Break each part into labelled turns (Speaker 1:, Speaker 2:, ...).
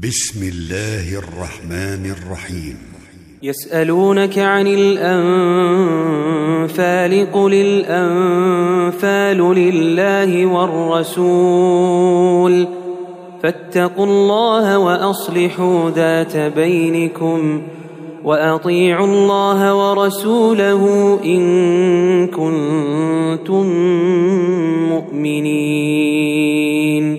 Speaker 1: بسم الله الرحمن الرحيم.
Speaker 2: يسألونك عن الأنفال قل الأنفال لله والرسول فاتقوا الله وأصلحوا ذات بينكم وأطيعوا الله ورسوله إن كنتم مؤمنين.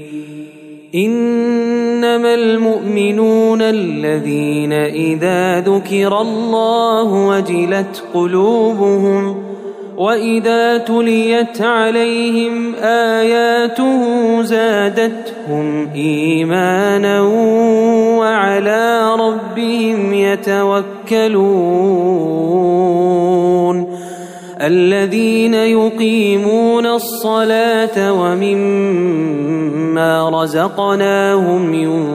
Speaker 2: إنما المؤمنون الذين إذا ذكر الله وجلت قلوبهم وإذا تليت عليهم آياته زادتهم إيمانا وعلى ربهم يتوكلون. الذين يقيمون الصلاة ومما رزقناهم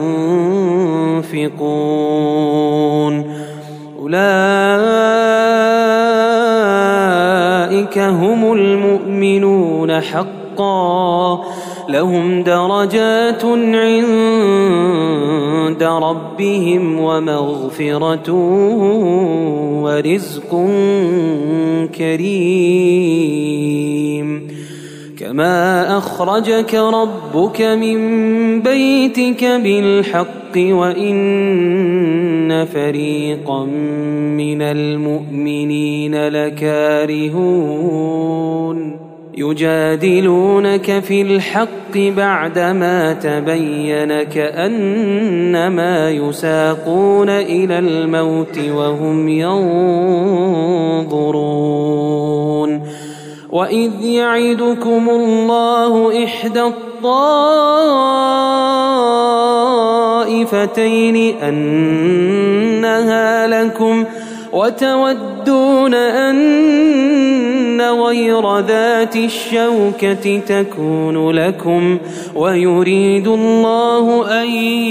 Speaker 2: ينفقون أولئك هم المؤمنون حقا لهم درجات عند ربهم ومغفرة ورزق كريم. كما أخرجك ربك من بيتك بالحق وإن فريقا من المؤمنين لكارهون يجادلونك في الحق بعدما تبين كأنما يساقون إلى الموت وهم ينظرون. وإذ يعدكم الله إحدى الطائفتين أنها لكم وتودون أن غير ذات الشوكة تكون لكم ويريد الله أن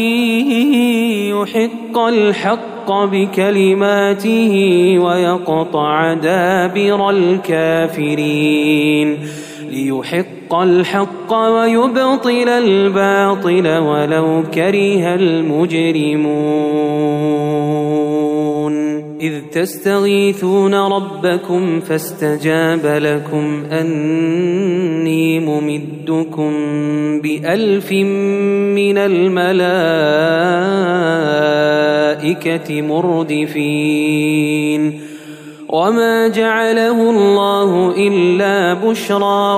Speaker 2: يحق الحق بكلماته ويقطع دابر الكافرين ليحق الحق ويبطل الباطل ولو كره المجرمون. إذ تستغيثون ربكم فاستجاب لكم أني ممدكم ب1000 من الملائكة مردفين. وما جعله الله إلا بشرى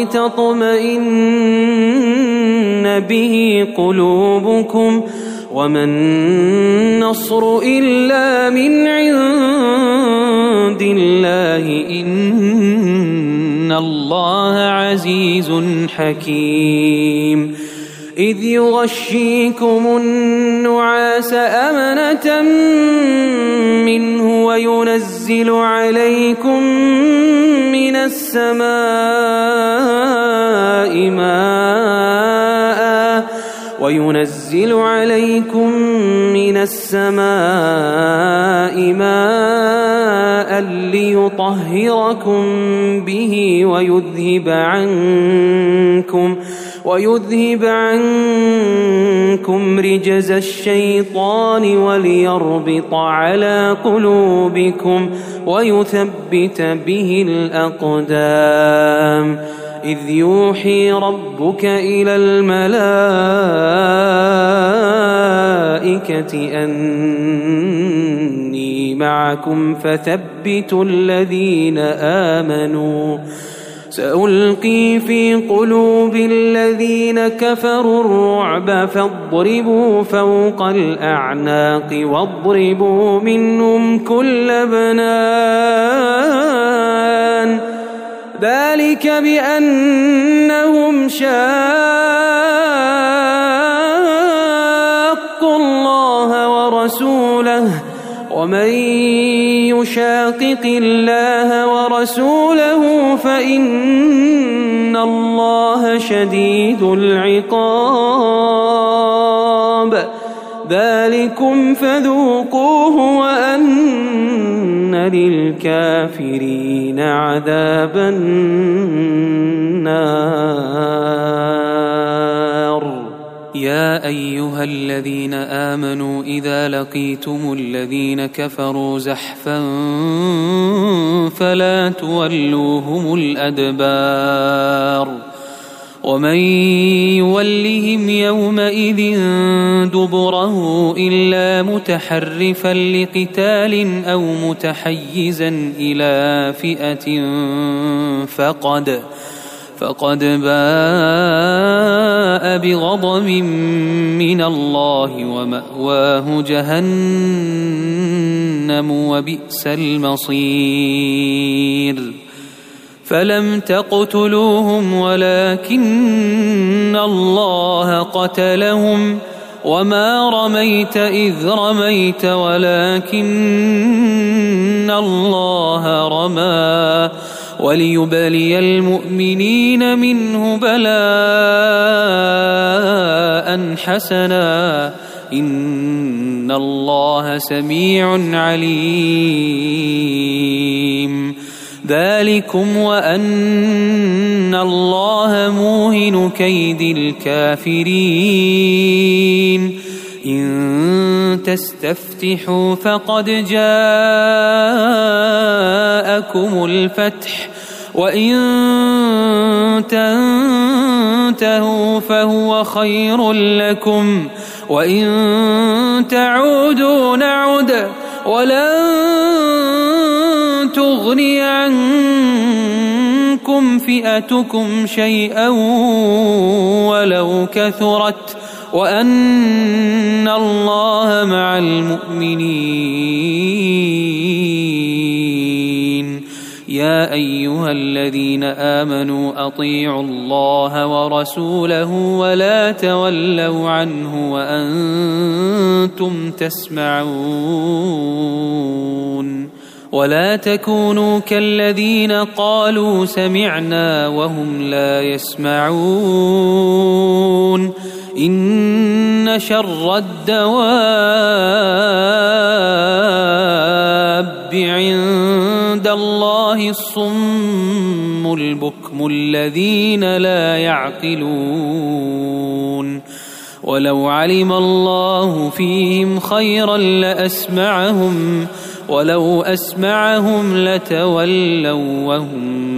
Speaker 2: ولتطمئن به قلوبكم وما النصر إلا من عند الله إن الله عزيز حكيم. إذ يغشيكم النعاس أمنة منه وينزل عليكم من السماء ماء ليطهركم به ويذهب عنكم رجز الشيطان وليربط على قلوبكم ويثبت به الأقدام. إذ يوحي ربك إلى الملائكة أني معكم فثبتوا الذين آمنوا سألقي في قلوب الذين كفروا الرعب فاضربوا فوق الأعناق واضربوا منهم كل بنان. ذلك بأنهم شاقوا الله ورسوله ومن يشاقق الله ورسوله فإن الله شديد العقاب. ذلكم فذوقوه وأن للكافرين عذاب النار. يا أيها الذين آمنوا إذا لقيتم الذين كفروا زحفا فلا تولوهم الأدبار ومن يولهم يومئذ دبره إلا متحرفا لقتال أو متحيزا إلى فئة فقد باء بغضب من الله ومأواه جهنم وبئس المصير فلم تقتلوهم ولكن الله قتلهم وما رميت إذ رميت ولكن الله رمى وليبلي المؤمنين منه بلاء حسنا إن الله سميع عليم ذلكم وأن الله موهن كيد الكافرين إن تستفتحوا فقد جاءكم الفتح وإن تنتهوا فهو خير لكم وإن تعودوا نعد ولن تغني عنكم فئتكم شيئا ولو كثرت وأن الله مع المؤمنين يا أيها الذين آمنوا أطيعوا الله ورسوله ولا تولوا عنه وأنتم تسمعون ولا تكونوا كالذين قالوا سمعنا وهم لا يسمعون إن شر الدواب عند الله الصم البكم الذين لا يعقلون ولو علم الله فيهم خيرا لأسمعهم ولو أسمعهم لتولوا وهم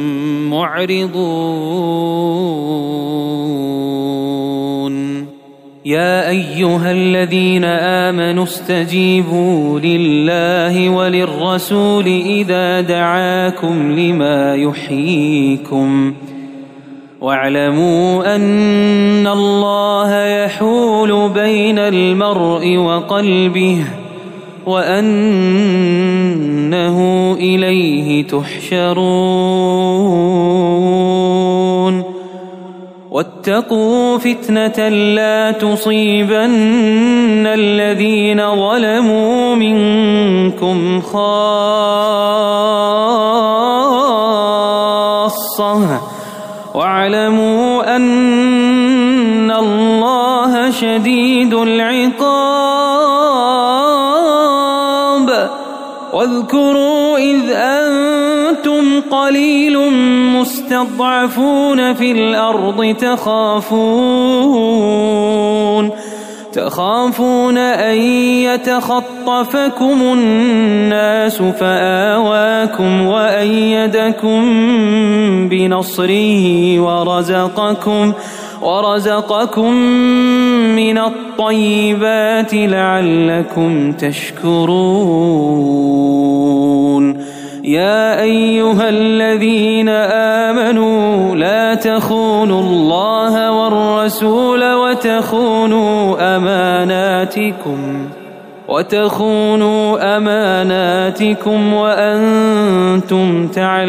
Speaker 2: معرضون يا أيها الذين آمنوا استجيبوا لله وللرسول إذا دعاكم لما يحييكم واعلموا أن الله يحول بين المرء وقلبه وأنه إليه تحشرون واتقوا فتنة لا تصيبن الذين ظلموا منكم خاصة واعلموا أن الله شديد العقاب واذكروا إذ أنتم قليل مستضعفون في الأرض تخافون أن يتخطفكم الناس فآواكم وأيدكم بنصره ورزقكم من الطيبات لعلكم تشكرون يا أيها الذين آمنوا لا تخونوا الله والرسول وتخونوا أماناتكم وأنتم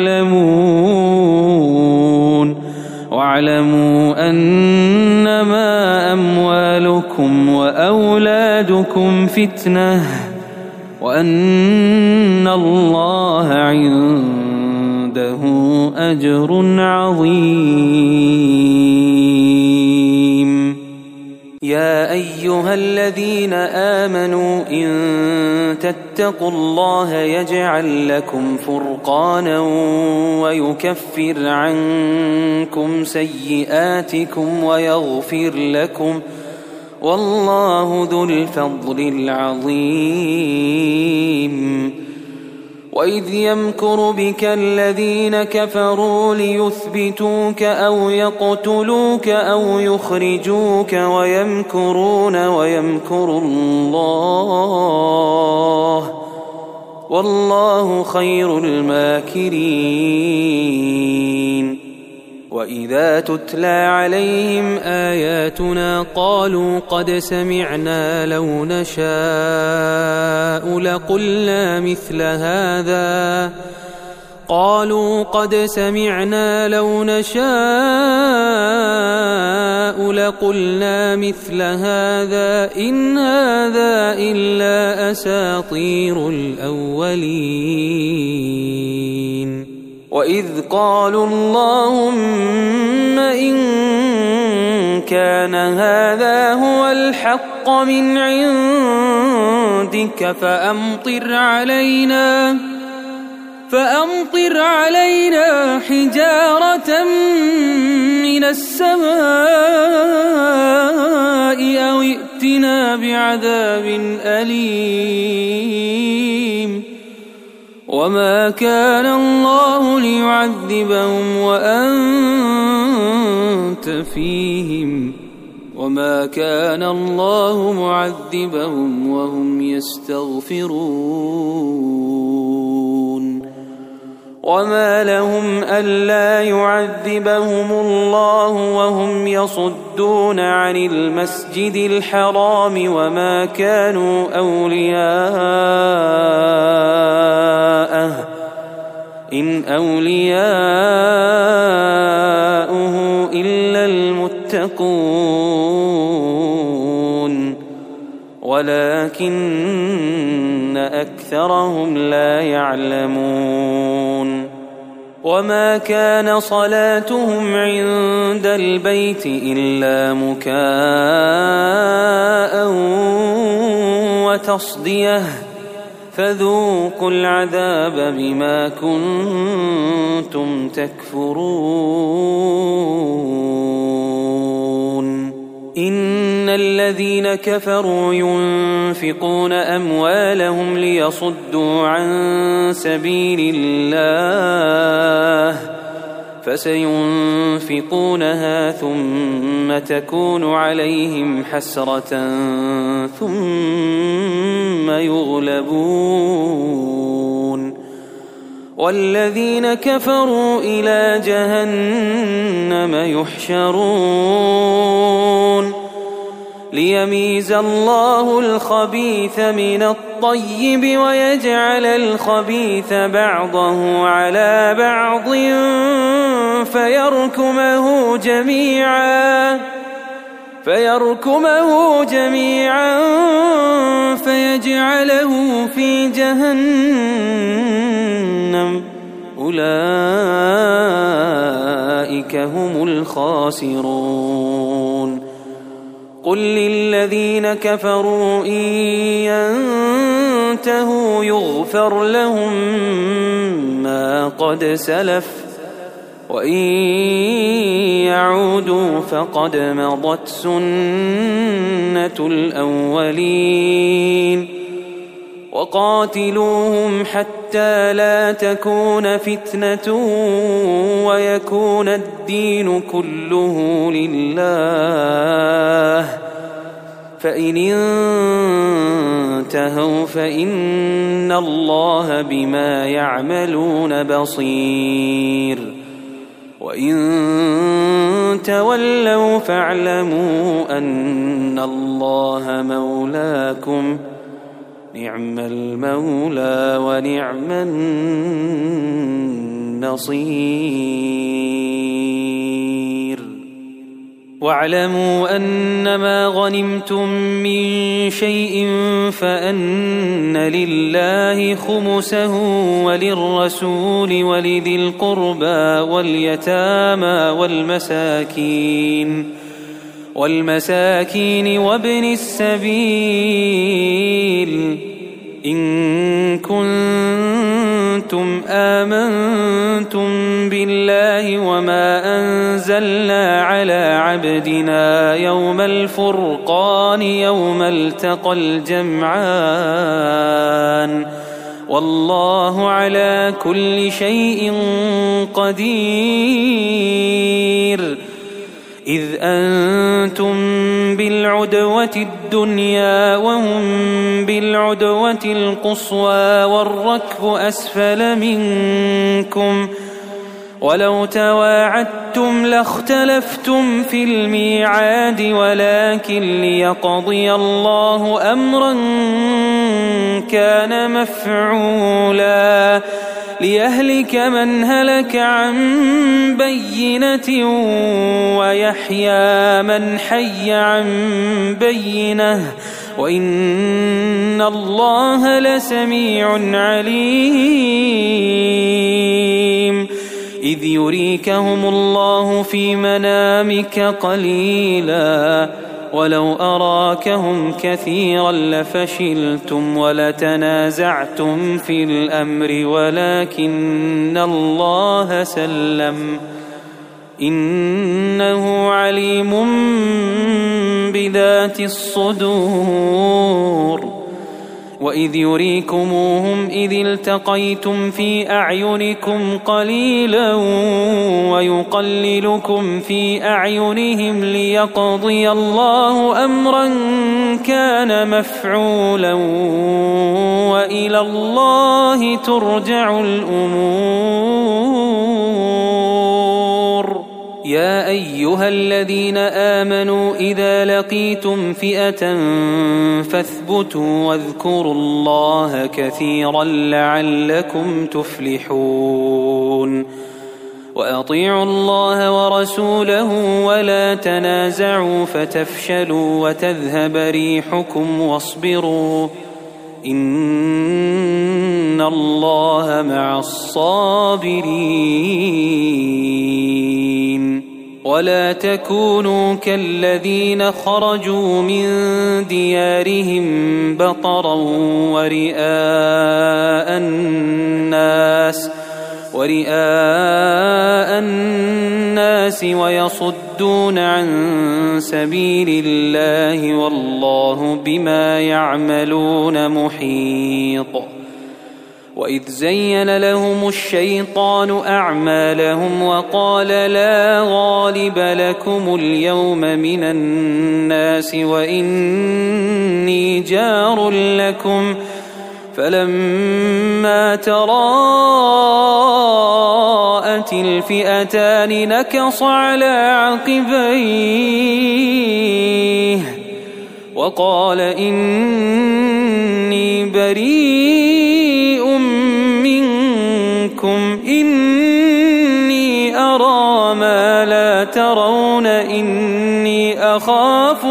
Speaker 2: تعلمون واعلموا أنما أموالكم وأولادكم فتنة وأن الله عنده أجر عظيم يا أيها الذين آمنوا إن تتقوا الله يجعل لكم فرقانا ويكفر عنكم سيئاتكم والله ذو الفضل العظيم. وإذ يمكر بك الذين كفروا ليثبتوك أو يقتلوك أو يخرجوك ويمكرون ويمكر الله والله خير الماكرين. وإذا تتلى عليهم آياتنا قالوا قد سمعنا لو نشاء لقلنا مثل هذا إن هذا إلا أساطير الأولين. وإذ قالوا اللهم إن كان هذا هو الحق من عندك فأمطر علينا حجارة من السماء أو ائتنا بعذاب أليم. وما كان الله ليعذبهم وأنت فيهم وما كان الله معذبهم وهم يستغفرون. وما لهم ألا يعذبهم الله وهم يصدون عن المسجد الحرام وما كانوا أولياءه إن أولياؤه إلا المتقون ولكن أكثرهم لا يعلمون. وما كان صلاتهم عند البيت إلا مكاء وتصدية فذوقوا العذاب بما كنتم تكفرون. إن الذين كفروا ينفقون أموالهم ليصدوا عن سبيل الله فسينفقونها ثم تكون عليهم حسرة ثم يغلبون والذين كفروا إلى جهنم يحشرون ليميز الله الخبيث من الطيب ويجعل الخبيث بعضه على بعض فيركمه جميعا فيجعله في جهنم أولئك هم الخاسرون. قل للذين كفروا إن ينتهوا يغفر لهم ما قد سلف وإن يعودوا فقد مضت سنة الأولين. وقاتلوهم حتى لا تكون فتنة ويكون الدين كله لله فإن انتهوا فإن الله بما يعملون بصير وإن تولوا فاعلموا أن الله مولاكم نعم المولى ونعم النصير. واعلموا أنما غنمتم من شيء فأن لله خمسه وللرسول ولذي القربى واليتامى والمساكين وابن السبيل إن كنتم آمنتم بالله وما أنزل أنزلنا على عبدنا يوم الفرقان يوم التقى الجمعان والله على كل شيء قدير. إذ أنتم بالعدوة الدنيا وهم بالعدوة القصوى والركب أسفل منكم ولو تواعدتم لاختلفتم في الميعاد ولكن ليقضي الله أمرا كان مفعولا ليهلك من هلك عن بينة ويحيى من حي عن بينة وإن الله لسميع عليم. إذ يريكهم الله في منامك قليلا ولو أراكهم كثيرا لفشلتم ولتنازعتم في الأمر ولكن الله سلم إنه عليم بذات الصدور. وإذ يريكموهم إذ التقيتم في أعينكم قليلا ويقللكم في أعينهم ليقضي الله أمرا كان مفعولا وإلى الله ترجع الأمور. يا أيها الذين آمنوا إذا لقيتم فئة فاثبتوا واذكروا الله كثيرا لعلكم تفلحون. وأطيعوا الله ورسوله ولا تنازعوا فتفشلوا وتذهب ريحكم واصبروا إن الله مع الصابرين. ولا تكونوا كالذين خرجوا من ديارهم بطرا ورئاء الناس ويصدون عن سبيل الله والله بما يعملون محيط. وإذ زين لهم الشيطان أعمالهم وقال لا غالب لكم اليوم من الناس وإني جار لكم فلما تراءت الفئتان نكص على عقبيه وقال إني بريء منكم إني أرى ما لا ترون إني أخاف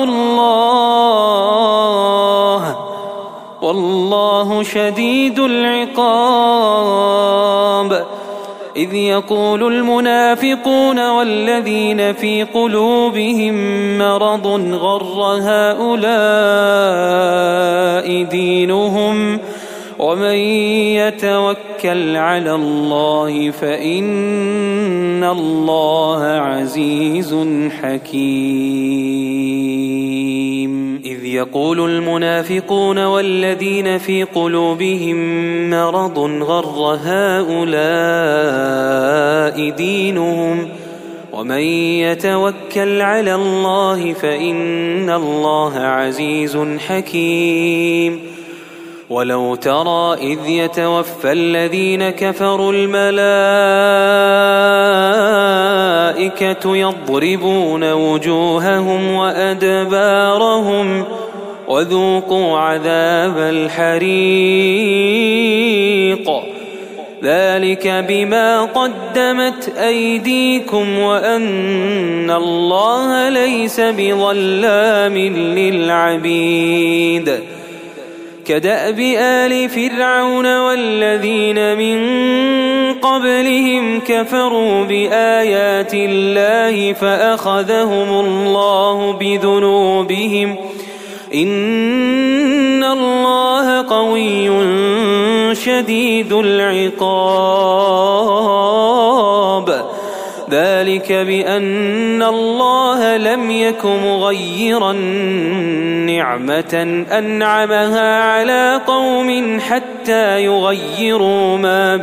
Speaker 2: الله والله شديد العقاب. إذ يقول المنافقون والذين في قلوبهم مرض غر هؤلاء دينهم ومن يتوكل على الله فإن الله عزيز حكيم. إذ يقول المنافقون والذين في قلوبهم مرض غر هؤلاء دينهم ومن يتوكل على الله فإن الله عزيز حكيم. ولو ترى إذ يتوفى الذين كفروا الملائكة يضربون وجوههم وأدبارهم وذوقوا عذاب الحريق ذلك بما قدمت أيديكم وأن الله ليس بظلام للعبيد. كدأب آل فرعون والذين من قبلهم كفروا بآيات الله فأخذهم الله بذنوبهم إن الله قوي شديد العقاب. ذلك ذلك بأن الله لم يك مغيرا نعمة أنعمها على قوم حتى يغيروا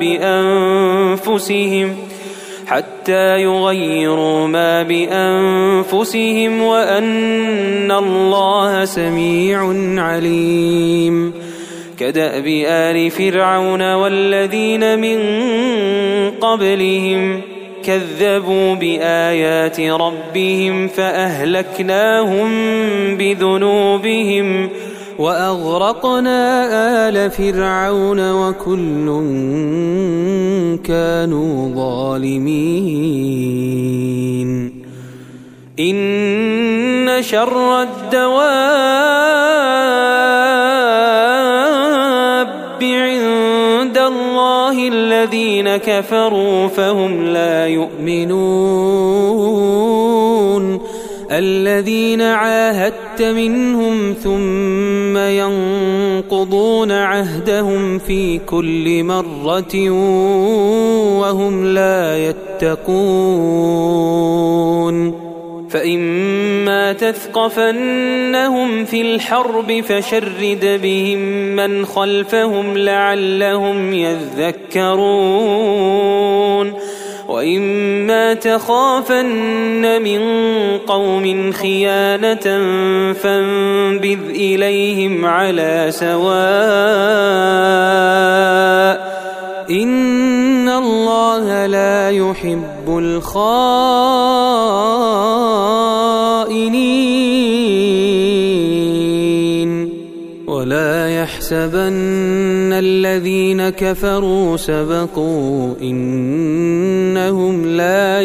Speaker 2: ما بأنفسهم وأن الله سميع عليم. كدأب آل فرعون والذين من قبلهم كذبوا بآيات ربهم فأهلكناهم بذنوبهم وأغرقنا آل فرعون وكل كانوا ظالمين. إن شر الدواب عند الله الذين كفروا فهم لا يؤمنون. الذين عاهدت منهم ثم ينقضون عهدهم في كل مرة وهم لا يتقون. فإما تثقفنهم في الحرب فشرد بهم من خلفهم لعلهم يذكرون. وإما تخافن من قوم خيانة فانبذ إليهم على سواء إن الله لا يحب الخائنين. ولا يحسبن الذين كفروا سبقوا إنهم لا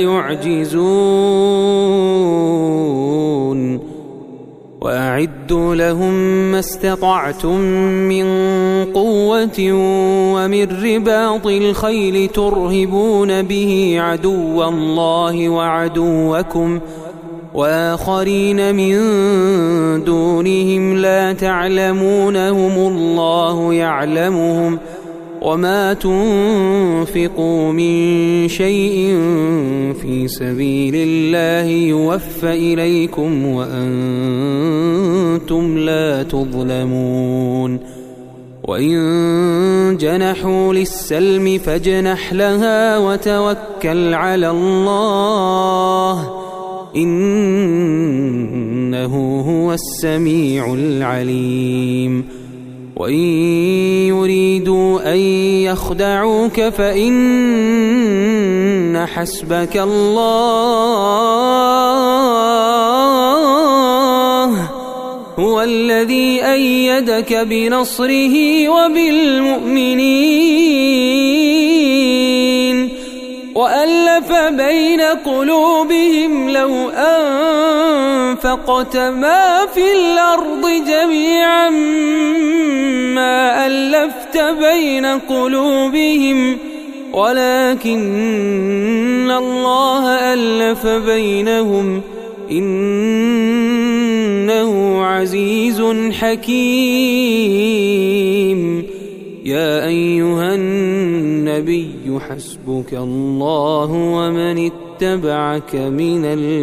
Speaker 2: يعجزون. وأعدوا لهم ما استطعتم من قوة ومن رباط الخيل ترهبون به عدو الله وعدوكم وآخرين من دونهم لا تعلمونهم الله يعلمهم وما تنفقوا من شيء في سبيل الله يوفى إليكم وأنتم لا تظلمون. وإن جنحوا للسلم فاجنح لها وتوكل على الله إنه هو السميع العليم. وإن يريدوا أن يخدعوك فإن حسبك الله هو الذي أيدك بنصره وبالمؤمنين وألف بين قلوبهم لو أنفقت ما في الأرض جميعا ما ألفت بين قلوبهم ولكن الله ألف بينهم إنه عزيز حكيم. يا أيها النبي حسبك الله ومن اتبعك من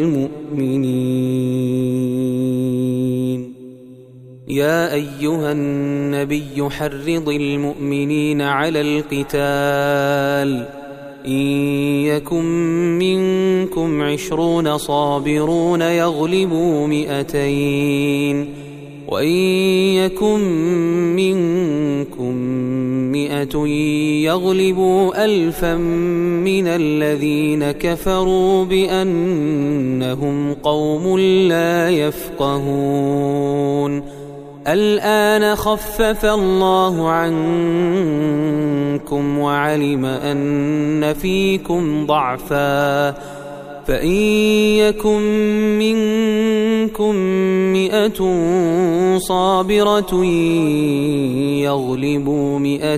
Speaker 2: المؤمنين. يا أيها النبي حرض المؤمنين على القتال إن يكن منكم 20 صابرون يغلبوا 200 وإن يكن منكم 100 يغلبوا 1000 من الذين كفروا بأنهم قوم لا يفقهون. الآن خفف الله عنكم وعلم أن فيكم ضعفا فإن يكن منكم 100 صابرة يغلبوا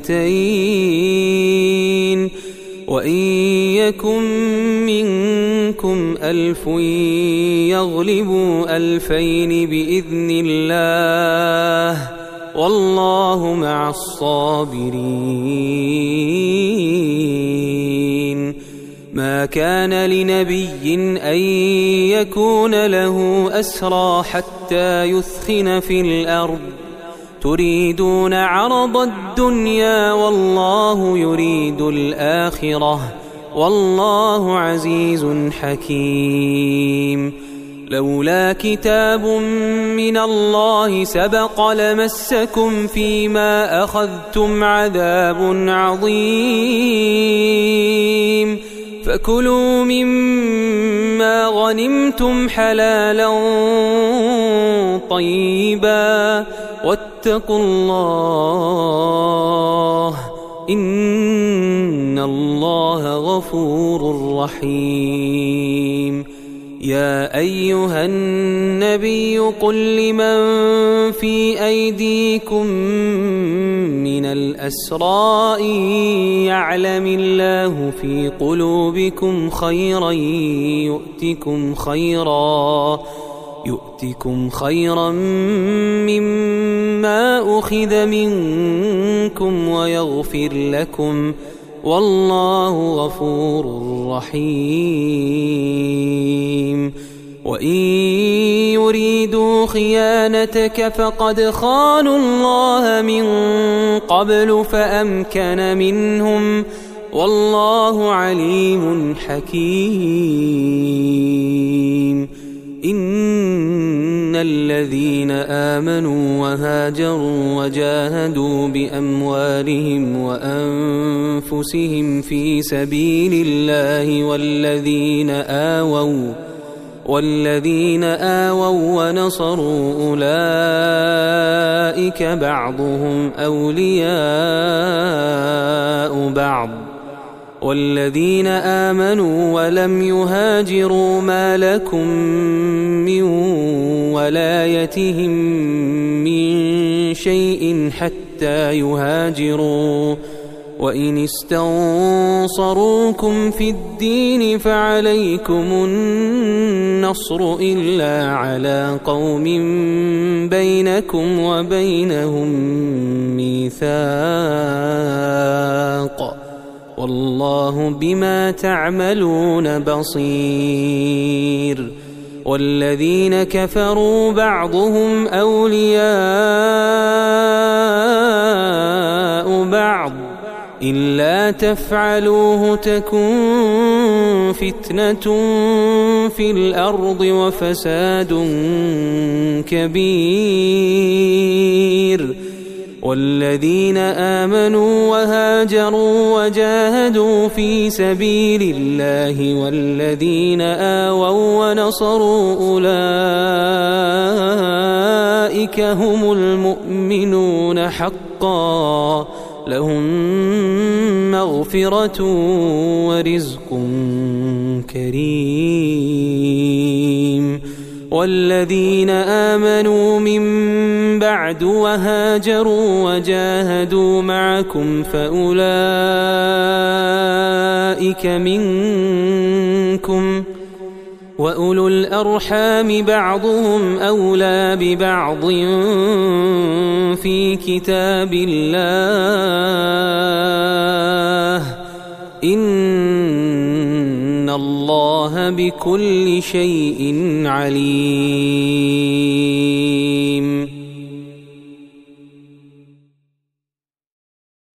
Speaker 2: 200 وإن يكن منكم 1000 يغلبوا 2000 بإذن الله والله مع الصابرين. ما كان لنبي أن يكون له أسرى حتى يثخن في الأرض تريدون عرض الدنيا والله يريد الآخرة والله عزيز حكيم. لولا كتاب من الله سبق لمسكم فيما أخذتم عذاب عظيم فكلوا مما غنمتم حلالا طيبا واتقوا الله إن الله غفور رحيم. يا أيها النبي قل لمن في أيديكم من الأسرى إن يعلم الله في قلوبكم خيرا يؤتكم خيرا مما أخذ منكم ويغفر لكم والله غفور رحيم. وإن يريدوا خيانتك فقد خانوا الله من قبل فأمكن منهم والله عليم حكيم. إن الذين آمنوا وهاجروا وجاهدوا بأموالهم وأنفسهم في سبيل الله والذين آووا ونصروا أولئك بعضهم أولياء بعض والذين آمنوا ولم يهاجروا ما لكم من ولايتهم من شيء حتى يهاجروا وإن استنصروكم في الدين فعليكم النصر إلا على قوم بينكم وبينهم ميثاق والله بما تعملون بصير. والذين كفروا بعضهم أولياء بعض إلا تفعلوه تكن فتنة في الأرض وفساد كبير. والذين آمنوا وهاجروا وجاهدوا في سبيل الله والذين آووا ونصروا أولئك هم المؤمنون حقا لهم مغفرة ورزق كريم. والذين آمنوا من بعد وهاجروا وجاهدوا معكم فأولئك منكم وأولو الأرحام بعضهم أولى ببعض في كتاب الله إن الله بكل شيء عليم.